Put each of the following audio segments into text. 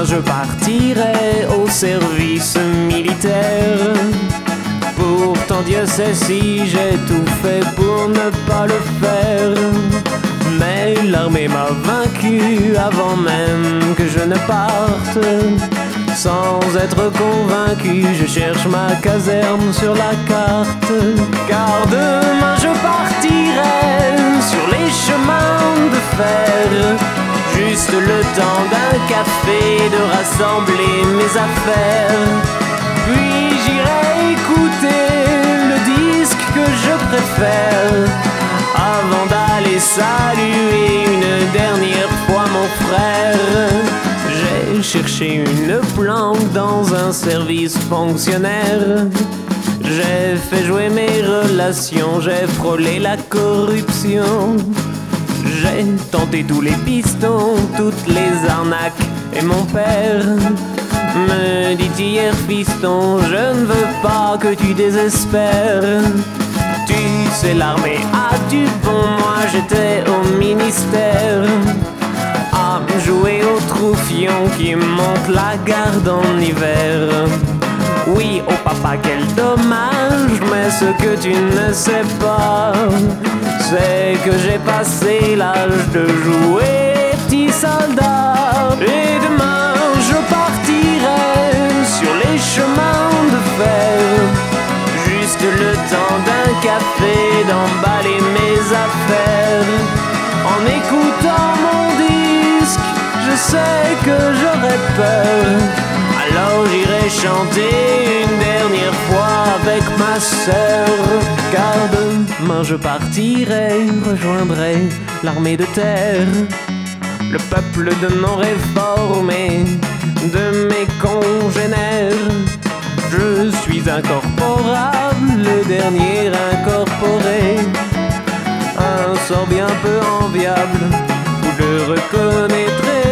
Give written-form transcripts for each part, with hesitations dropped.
demain je partirai au service militaire. Pourtant Dieu sait si j'ai tout fait pour ne pas le faire. Mais l'armée m'a vaincu avant même que je ne parte. Sans être convaincu, je cherche ma caserne sur la carte. Car demain je partirai sur les chemins de fer. Juste le temps d'un café, de rassembler mes affaires. Puis j'irai écouter le disque que je préfère, avant d'aller saluer une dernière fois mon frère. J'ai cherché une planque dans un service fonctionnaire. J'ai fait jouer mes relations, j'ai frôlé la corruption. J'ai tenté tous les pistons, toutes les arnaques, et mon père me dit hier, fiston, je ne veux pas que tu désespères. Tu sais, l'armée a du bon, moi j'étais au ministère, à jouer au troufion qui monte la garde en hiver. Oui, oh papa, quel dommage, mais ce que tu ne sais pas, c'est que j'ai passé l'âge de jouer petit soldat. Et demain je partirai sur les chemins de fer. Juste le temps d'un café, d'emballer mes affaires. En écoutant mon disque, je sais que j'aurai peur. Alors j'irai chanter une dernière fois avec ma sœur. Car demain je partirai, rejoindrai l'armée de terre. Le peuple de non réformés, de mes congénères. Je suis incorporable, le dernier incorporé. Un sort bien peu enviable, vous le reconnaîtrez.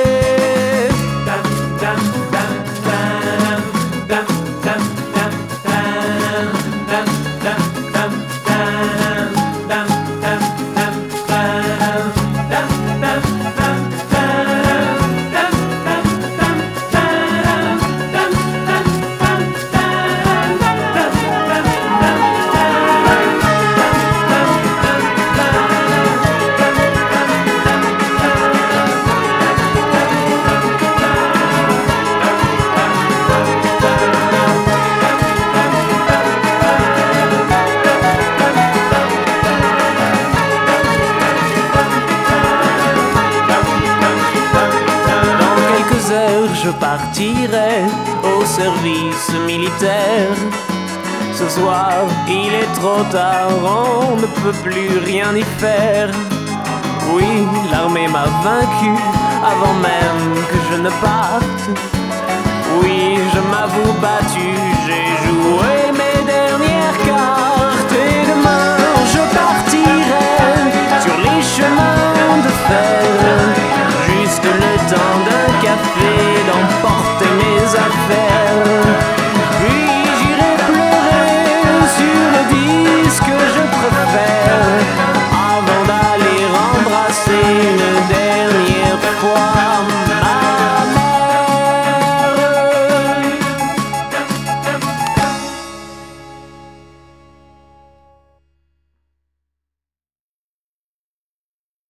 Je partirai au service militaire. Ce soir, il est trop tard, on ne peut plus rien y faire. Oui, l'armée m'a vaincu avant même que je ne parte. Oui, je m'avoue battu, j'ai joué